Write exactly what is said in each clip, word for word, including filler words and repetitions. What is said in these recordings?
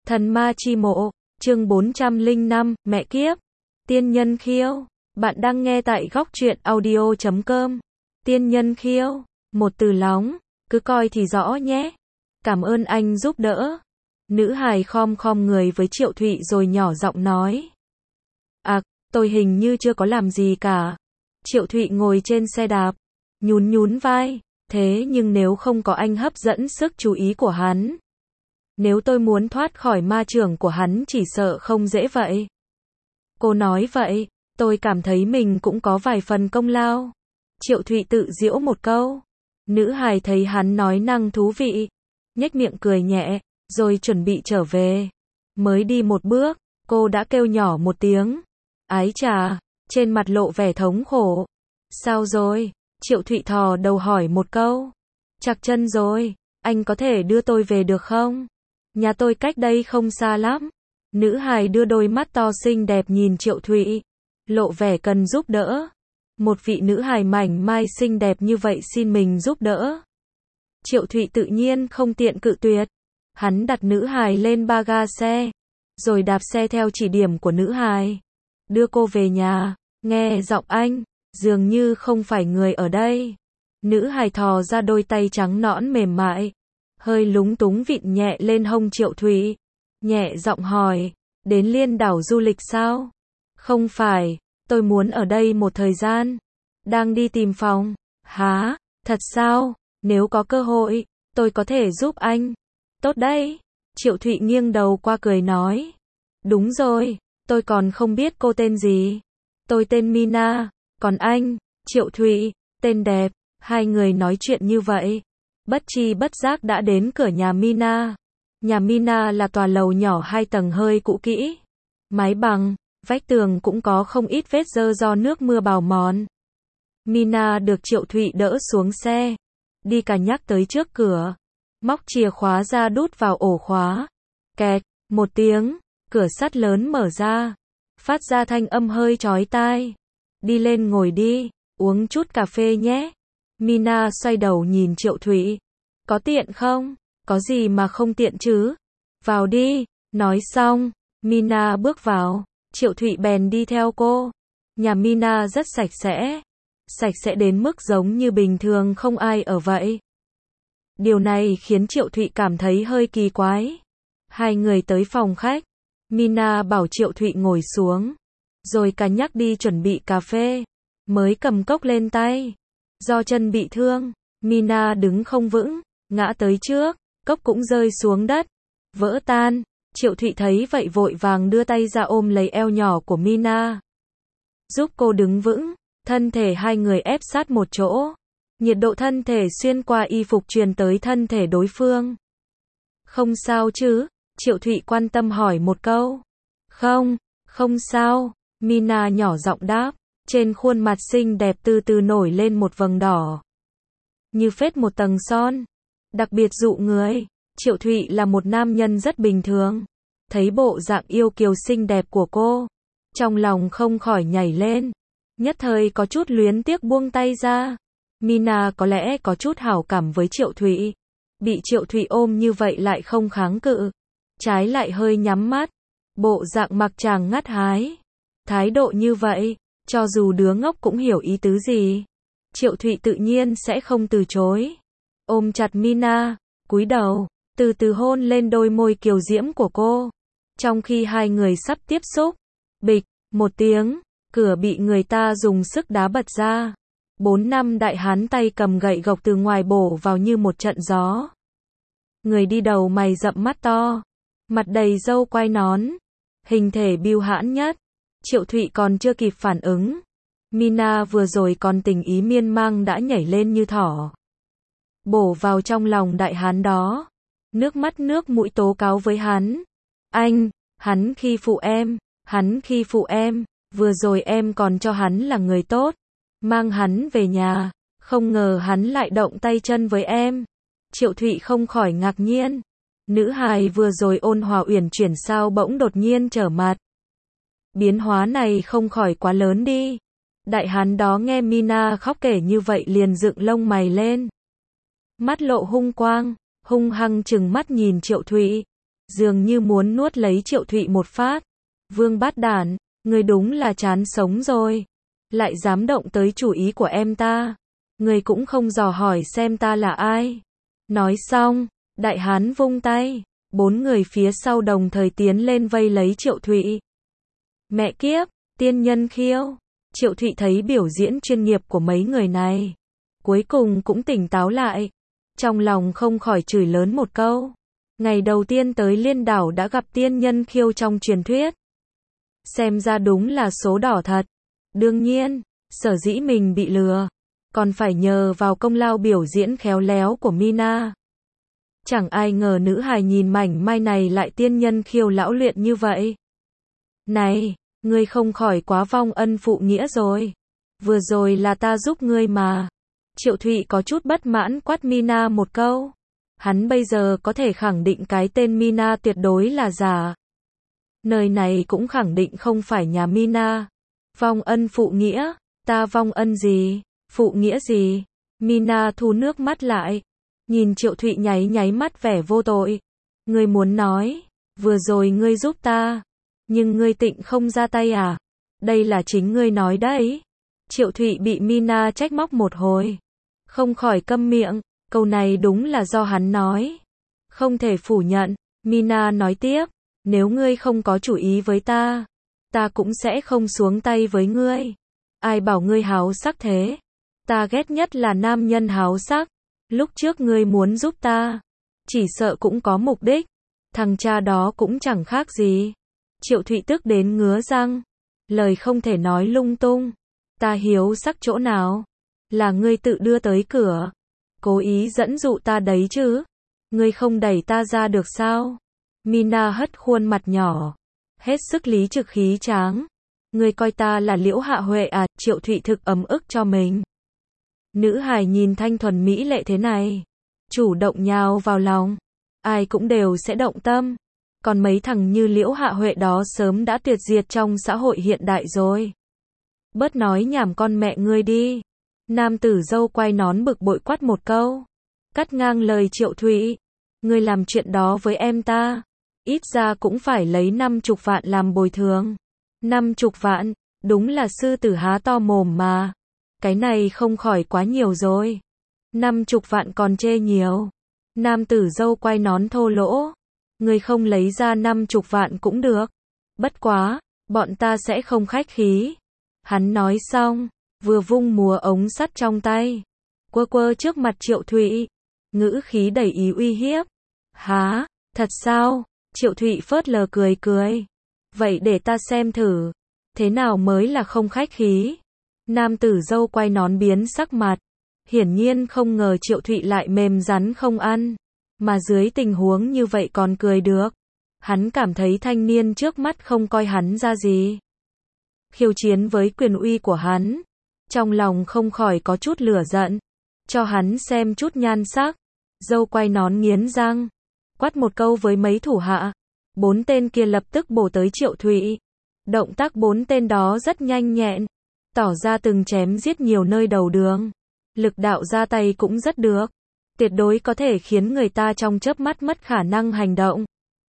Thần ma chi mộ, chương bốn trăm lẻ năm, mẹ kiếp. Tiên nhân khiêu. Bạn đang nghe tại góc truyện audio chấm com. Tiên nhân khiêu. Một từ lóng, cứ coi thì rõ nhé. Cảm ơn anh giúp đỡ. Nữ hài khom khom người với Triệu Thụy rồi nhỏ giọng nói. À, tôi hình như chưa có làm gì cả. Triệu Thụy ngồi trên xe đạp, nhún nhún vai. Thế nhưng nếu không có anh hấp dẫn sức chú ý của hắn, nếu tôi muốn thoát khỏi ma chưởng của hắn chỉ sợ không dễ vậy. Cô nói vậy, tôi cảm thấy mình cũng có vài phần công lao. Triệu Thụy tự giễu một câu. Nữ hài thấy hắn nói năng thú vị, nhếch miệng cười nhẹ, rồi chuẩn bị trở về. Mới đi một bước, cô đã kêu nhỏ một tiếng. Ái chà, trên mặt lộ vẻ thống khổ. Sao rồi? Triệu Thụy thò đầu hỏi một câu. Trặc chân rồi, anh có thể đưa tôi về được không? Nhà tôi cách đây không xa lắm. Nữ hài đưa đôi mắt to xinh đẹp nhìn Triệu Thụy, lộ vẻ cần giúp đỡ. Một vị nữ hài mảnh mai xinh đẹp như vậy xin mình giúp đỡ. Triệu Thụy tự nhiên không tiện cự tuyệt. Hắn đặt nữ hài lên ba ga xe, rồi đạp xe theo chỉ điểm của nữ hài. Đưa cô về nhà. Nghe giọng anh, dường như không phải người ở đây. Nữ hài thò ra đôi tay trắng nõn mềm mại, hơi lúng túng vịn nhẹ lên hông Triệu Thụy, nhẹ giọng hỏi, đến Liên đảo du lịch sao? Không phải, tôi muốn ở đây một thời gian. Đang đi tìm phòng. Hả? Thật sao? Nếu có cơ hội, tôi có thể giúp anh. Tốt đấy. Triệu Thụy nghiêng đầu qua cười nói. Đúng rồi, tôi còn không biết cô tên gì. Tôi tên Mina, còn anh? Triệu Thụy, tên đẹp. Hai người nói chuyện như vậy, bất chi bất giác đã đến cửa nhà Mina. Nhà Mina là tòa lầu nhỏ hai tầng hơi cũ kỹ. Mái bằng, vách tường cũng có không ít vết dơ do nước mưa bào mòn. Mina được Triệu Thụy đỡ xuống xe, đi cả nhắc tới trước cửa, móc chìa khóa ra đút vào ổ khóa. Kẹt, một tiếng, cửa sắt lớn mở ra, phát ra thanh âm hơi chói tai. Đi lên ngồi đi, uống chút cà phê nhé. Mina xoay đầu nhìn Triệu Thụy. Có tiện không? Có gì mà không tiện chứ? Vào đi. Nói xong, Mina bước vào. Triệu Thụy bèn đi theo cô. Nhà Mina rất sạch sẽ. Sạch sẽ đến mức giống như bình thường không ai ở vậy. Điều này khiến Triệu Thụy cảm thấy hơi kỳ quái. Hai người tới phòng khách. Mina bảo Triệu Thụy ngồi xuống, rồi cả nhắc đi chuẩn bị cà phê. Mới cầm cốc lên tay. Do chân bị thương, Mina đứng không vững, ngã tới trước, cốc cũng rơi xuống đất, vỡ tan. Triệu Thụy thấy vậy vội vàng đưa tay ra ôm lấy eo nhỏ của Mina, giúp cô đứng vững. Thân thể hai người ép sát một chỗ, nhiệt độ thân thể xuyên qua y phục truyền tới thân thể đối phương. Không sao chứ? Triệu Thụy quan tâm hỏi một câu. Không, không sao, Mina nhỏ giọng đáp. Trên khuôn mặt xinh đẹp từ từ nổi lên một vầng đỏ, như phết một tầng son, đặc biệt dụ người. Triệu Thụy là một nam nhân rất bình thường, thấy bộ dạng yêu kiều xinh đẹp của cô, trong lòng không khỏi nhảy lên, nhất thời có chút luyến tiếc buông tay ra. Mina có lẽ có chút hảo cảm với Triệu Thụy, bị Triệu Thụy ôm như vậy lại không kháng cự, trái lại hơi nhắm mắt, bộ dạng mặc chàng ngắt hái, thái độ như vậy, cho dù đứa ngốc cũng hiểu ý tứ gì. Triệu Thụy tự nhiên sẽ không từ chối. Ôm chặt Mina, cúi đầu, từ từ hôn lên đôi môi kiều diễm của cô. Trong khi hai người sắp tiếp xúc, bịch, một tiếng, cửa bị người ta dùng sức đá bật ra. Bốn năm đại hán tay cầm gậy gộc từ ngoài bổ vào như một trận gió. Người đi đầu mày rậm mắt to, mặt đầy râu quai nón, hình thể bưu hãn nhất. Triệu Thụy còn chưa kịp phản ứng, Mina vừa rồi còn tình ý miên man đã nhảy lên như thỏ, bổ vào trong lòng đại hán đó, nước mắt nước mũi tố cáo với hắn. Anh, hắn khi phụ em, hắn khi phụ em, vừa rồi em còn cho hắn là người tốt, mang hắn về nhà, không ngờ hắn lại động tay chân với em. Triệu Thụy không khỏi ngạc nhiên, nữ hài vừa rồi ôn hòa uyển chuyển sao bỗng đột nhiên trở mặt. Biến hóa này không khỏi quá lớn đi. Đại hán đó nghe Mina khóc kể như vậy liền dựng lông mày lên, mắt lộ hung quang, hung hăng trừng mắt nhìn Triệu Thụy. dường như muốn nuốt lấy Triệu Thụy một phát. Vương bát đản, ngươi đúng là chán sống rồi. Lại dám động tới chủ ý của em ta. Ngươi cũng không dò hỏi xem ta là ai. Nói xong, đại hán vung tay. Bốn người phía sau đồng thời tiến lên vây lấy Triệu Thụy. Mẹ kiếp, tiên nhân khiêu. Triệu Thụy thấy biểu diễn chuyên nghiệp của mấy người này. Cuối cùng cũng tỉnh táo lại. Trong lòng không khỏi chửi lớn một câu. Ngày đầu tiên tới Liên Đảo đã gặp tiên nhân khiêu trong truyền thuyết. Xem ra đúng là số đỏ thật. Đương nhiên, sở dĩ mình bị lừa, còn phải nhờ vào công lao biểu diễn khéo léo của Mina. Chẳng ai ngờ nữ hài nhìn mảnh mai này lại tiên nhân khiêu lão luyện như vậy. Này, ngươi không khỏi quá vong ân phụ nghĩa rồi. Vừa rồi là ta giúp ngươi mà. Triệu Thụy có chút bất mãn quát Mina một câu. Hắn bây giờ có thể khẳng định cái tên Mina tuyệt đối là giả. Nơi này cũng khẳng định không phải nhà Mina. Vong ân phụ nghĩa, ta vong ân gì, phụ nghĩa gì? Mina thu nước mắt lại, nhìn Triệu Thụy nháy nháy mắt vẻ vô tội. Ngươi muốn nói, vừa rồi ngươi giúp ta, nhưng ngươi tịnh không ra tay à? Đây là chính ngươi nói đấy. Triệu Thụy bị Mina trách móc một hồi, không khỏi câm miệng, câu này đúng là do hắn nói. Không thể phủ nhận, Mina nói tiếp, nếu ngươi không có chủ ý với ta, ta cũng sẽ không xuống tay với ngươi. Ai bảo ngươi háo sắc thế? Ta ghét nhất là nam nhân háo sắc. Lúc trước ngươi muốn giúp ta, chỉ sợ cũng có mục đích. Thằng cha đó cũng chẳng khác gì. Triệu Thụy tức đến ngứa răng. Lời không thể nói lung tung. Ta hiếu sắc chỗ nào? Là ngươi tự đưa tới cửa. Cố ý dẫn dụ ta đấy chứ. Ngươi không đẩy ta ra được sao? Mina hất khuôn mặt nhỏ. Hết sức lý trực khí tráng. Ngươi coi ta là Liễu Hạ Huệ à? Triệu Thụy thực ấm ức cho mình. Nữ hài nhìn thanh thuần mỹ lệ thế này, chủ động nhào vào lòng, ai cũng đều sẽ động tâm. Còn mấy thằng như Liễu Hạ Huệ đó sớm đã tuyệt diệt trong xã hội hiện đại rồi. Bớt nói nhảm con mẹ ngươi đi. Nam tử dâu quay nón bực bội quát một câu, cắt ngang lời Triệu Thụy. Ngươi làm chuyện đó với em ta, ít ra cũng phải lấy năm chục vạn làm bồi thường. Năm chục vạn, đúng là sư tử há to mồm mà. Cái này không khỏi quá nhiều rồi. Năm chục vạn còn chê nhiều. Nam tử dâu quay nón thô lỗ. Ngươi không lấy ra năm chục vạn cũng được. Bất quá, bọn ta sẽ không khách khí. Hắn nói xong, vừa vung múa ống sắt trong tay. Quơ quơ trước mặt Triệu Thụy. Ngữ khí đầy ý uy hiếp. Hả, thật sao? Triệu Thụy phớt lờ cười cười. Vậy để ta xem thử. Thế nào mới là không khách khí? Nam tử dâu quay nón biến sắc mặt. Hiển nhiên không ngờ Triệu Thụy lại mềm rắn không ăn. Mà dưới tình huống như vậy còn cười được. Hắn cảm thấy thanh niên trước mắt không coi hắn ra gì. Khiêu chiến với quyền uy của hắn. Trong lòng không khỏi có chút lửa giận. Cho hắn xem chút nhan sắc. Dâu quay nón nghiến răng. Quát một câu với mấy thủ hạ. Bốn tên kia lập tức bổ tới Triệu Thụy. Động tác bốn tên đó rất nhanh nhẹn. Tỏ ra từng chém giết nhiều nơi đầu đường. Lực đạo ra tay cũng rất được. Tuyệt đối có thể khiến người ta trong chớp mắt mất khả năng hành động.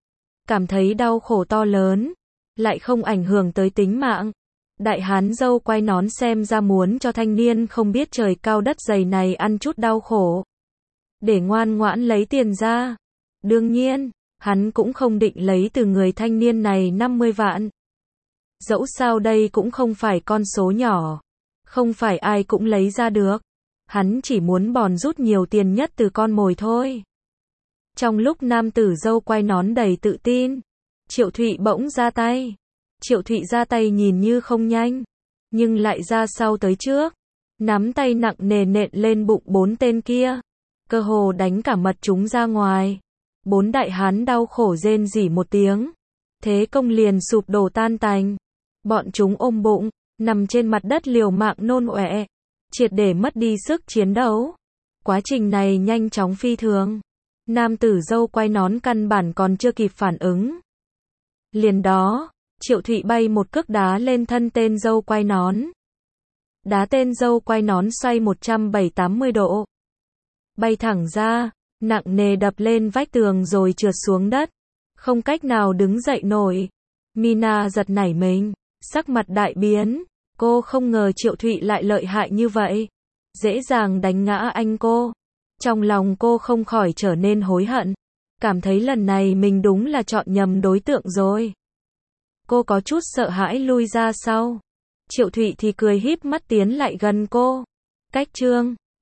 Cảm thấy đau khổ to lớn. Lại không ảnh hưởng tới tính mạng. Đại hán dâu quay nón xem ra muốn cho thanh niên không biết trời cao đất dày này ăn chút đau khổ. Để ngoan ngoãn lấy tiền ra. Đương nhiên, hắn cũng không định lấy từ người thanh niên này năm mươi vạn. Dẫu sao đây cũng không phải con số nhỏ. Không phải ai cũng lấy ra được. Hắn chỉ muốn bòn rút nhiều tiền nhất từ con mồi thôi. Trong lúc nam tử dâu quay nón đầy tự tin, Triệu Thụy bỗng ra tay. Triệu Thụy ra tay nhìn như không nhanh, nhưng lại ra sau tới trước. Nắm tay nặng nề nện lên bụng bốn tên kia. Cơ hồ đánh cả mật chúng ra ngoài. Bốn đại hán đau khổ rên rỉ một tiếng. Thế công liền sụp đổ tan tành. Bọn chúng ôm bụng, nằm trên mặt đất liều mạng nôn ọe, triệt để mất đi sức chiến đấu. Quá trình này nhanh chóng phi thường. Nam tử dâu quay nón căn bản còn chưa kịp phản ứng. Liền đó, Triệu Thụy bay một cước đá lên thân tên dâu quay nón. Đá tên dâu quay nón xoay một trăm bảy mươi tám mươi độ. Bay thẳng ra, nặng nề đập lên vách tường rồi trượt xuống đất. không cách nào đứng dậy nổi. Mina giật nảy mình, sắc mặt đại biến, cô không ngờ Triệu Thụy lại lợi hại như vậy, dễ dàng đánh ngã anh cô. Trong lòng cô không khỏi trở nên hối hận, cảm thấy lần này mình đúng là chọn nhầm đối tượng rồi. Cô có chút sợ hãi lui ra sau. Triệu Thụy thì cười híp mắt tiến lại gần cô. Cách chương